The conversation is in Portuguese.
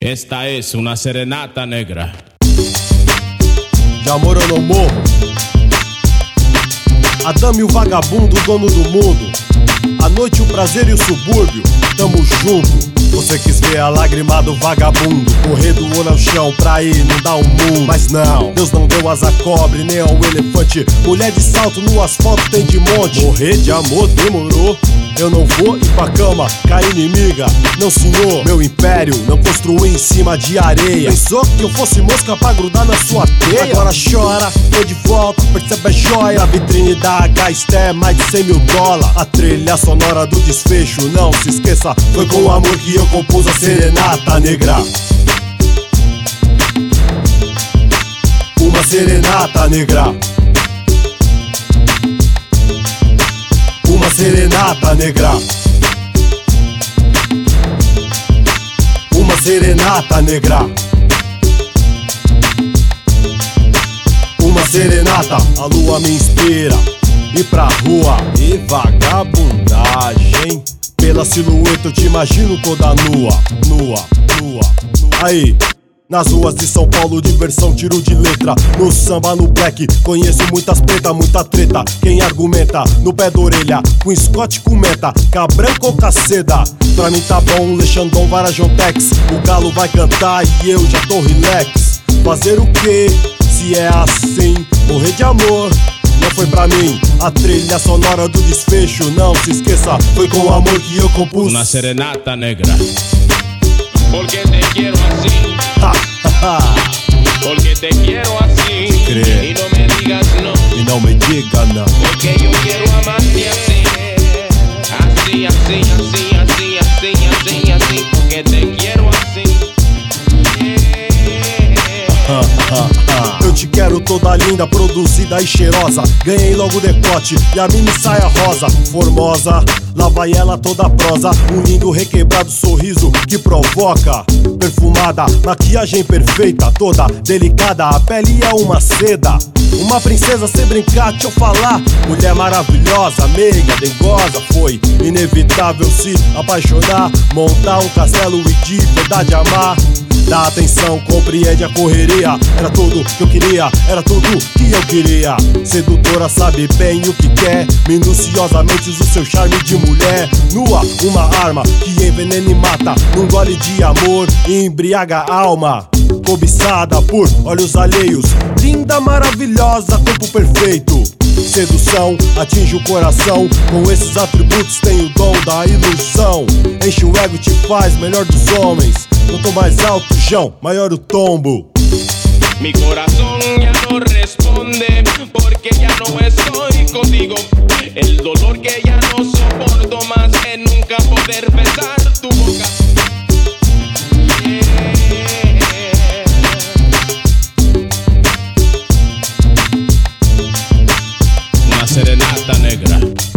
Esta es una serenata negra. De amor eu não morro. A dama e o vagabundo, dono do mundo. A noite, o prazer e o subúrbio, tamo junto. Você quis ver a lágrima do vagabundo correr do olho ao chão pra inundar o mundo. Mas não, Deus não deu asa à cobre nem ao elefante. Mulher de salto no asfalto tem de monte. Morrer de amor demorou. Eu não vou ir pra cama, cair inimiga. Não senhor, meu império não construí em cima de areia. Pensou que eu fosse mosca pra grudar na sua teia? Agora chora, tô de volta, percebe a joia. A vitrine da H-Sté, mais de 100 mil dólares. A trilha sonora do desfecho, não se esqueça. Foi com o amor que eu compus a serenata negra. Uma serenata negra. Uma serenata negra. Uma serenata negra. Uma serenata, a lua me inspira. Ir pra rua e vagabundagem. Pela silhueta eu te imagino toda nua. Nua, nua, nua. Aí, nas ruas de São Paulo, diversão, tiro de letra. No samba, no black, conheço muitas pretas, muita treta. Quem argumenta, no pé da orelha, com Scott com meta, cabranco ou caceda. Pra mim tá bom, Lexandon, Varajão Tex. O galo vai cantar e eu já tô relax. Fazer o quê, se é assim? Morrer de amor não foi pra mim. A trilha sonora do desfecho, não se esqueça. Foi com o amor que eu compus Una serenata negra. Porque te quiero así. Porque te quiero así. Cree. Y no me digas no. E não me diga não. Porque yo quiero amarte así. Así, así, así, así, así, así, así. Porque te quiero así. Eu te quero toda linda, produzida e cheirosa. Ganhei logo o decote e a mini saia rosa. Formosa, lá vai ela toda prosa. Um lindo requebrado sorriso que provoca. Perfumada, maquiagem perfeita, toda delicada. A pele é uma seda. Uma princesa sem brincar, deixa eu falar. Mulher maravilhosa, meiga, dengosa. Foi inevitável se apaixonar. Montar um castelo e de verdade amar. Dá atenção, compreende a correria. Era tudo que eu queria, era tudo que eu queria. Sedutora, sabe bem o que quer. Minuciosamente usa o seu charme de mulher. Nua, uma arma que envenena e mata. Num gole de amor e embriaga a alma. Cobiçada por olhos alheios. Linda, maravilhosa, corpo perfeito. Sedução atinge o coração. Com esses atributos tem o dom da ilusão. Enche o ego e te faz melhor dos homens. Quanto mais alto o chão, maior o tombo. Mi corazón ya no responde porque ya no estoy contigo. El dolor que ya no soporto más es nunca poder besar tu boca. Una serenata negra.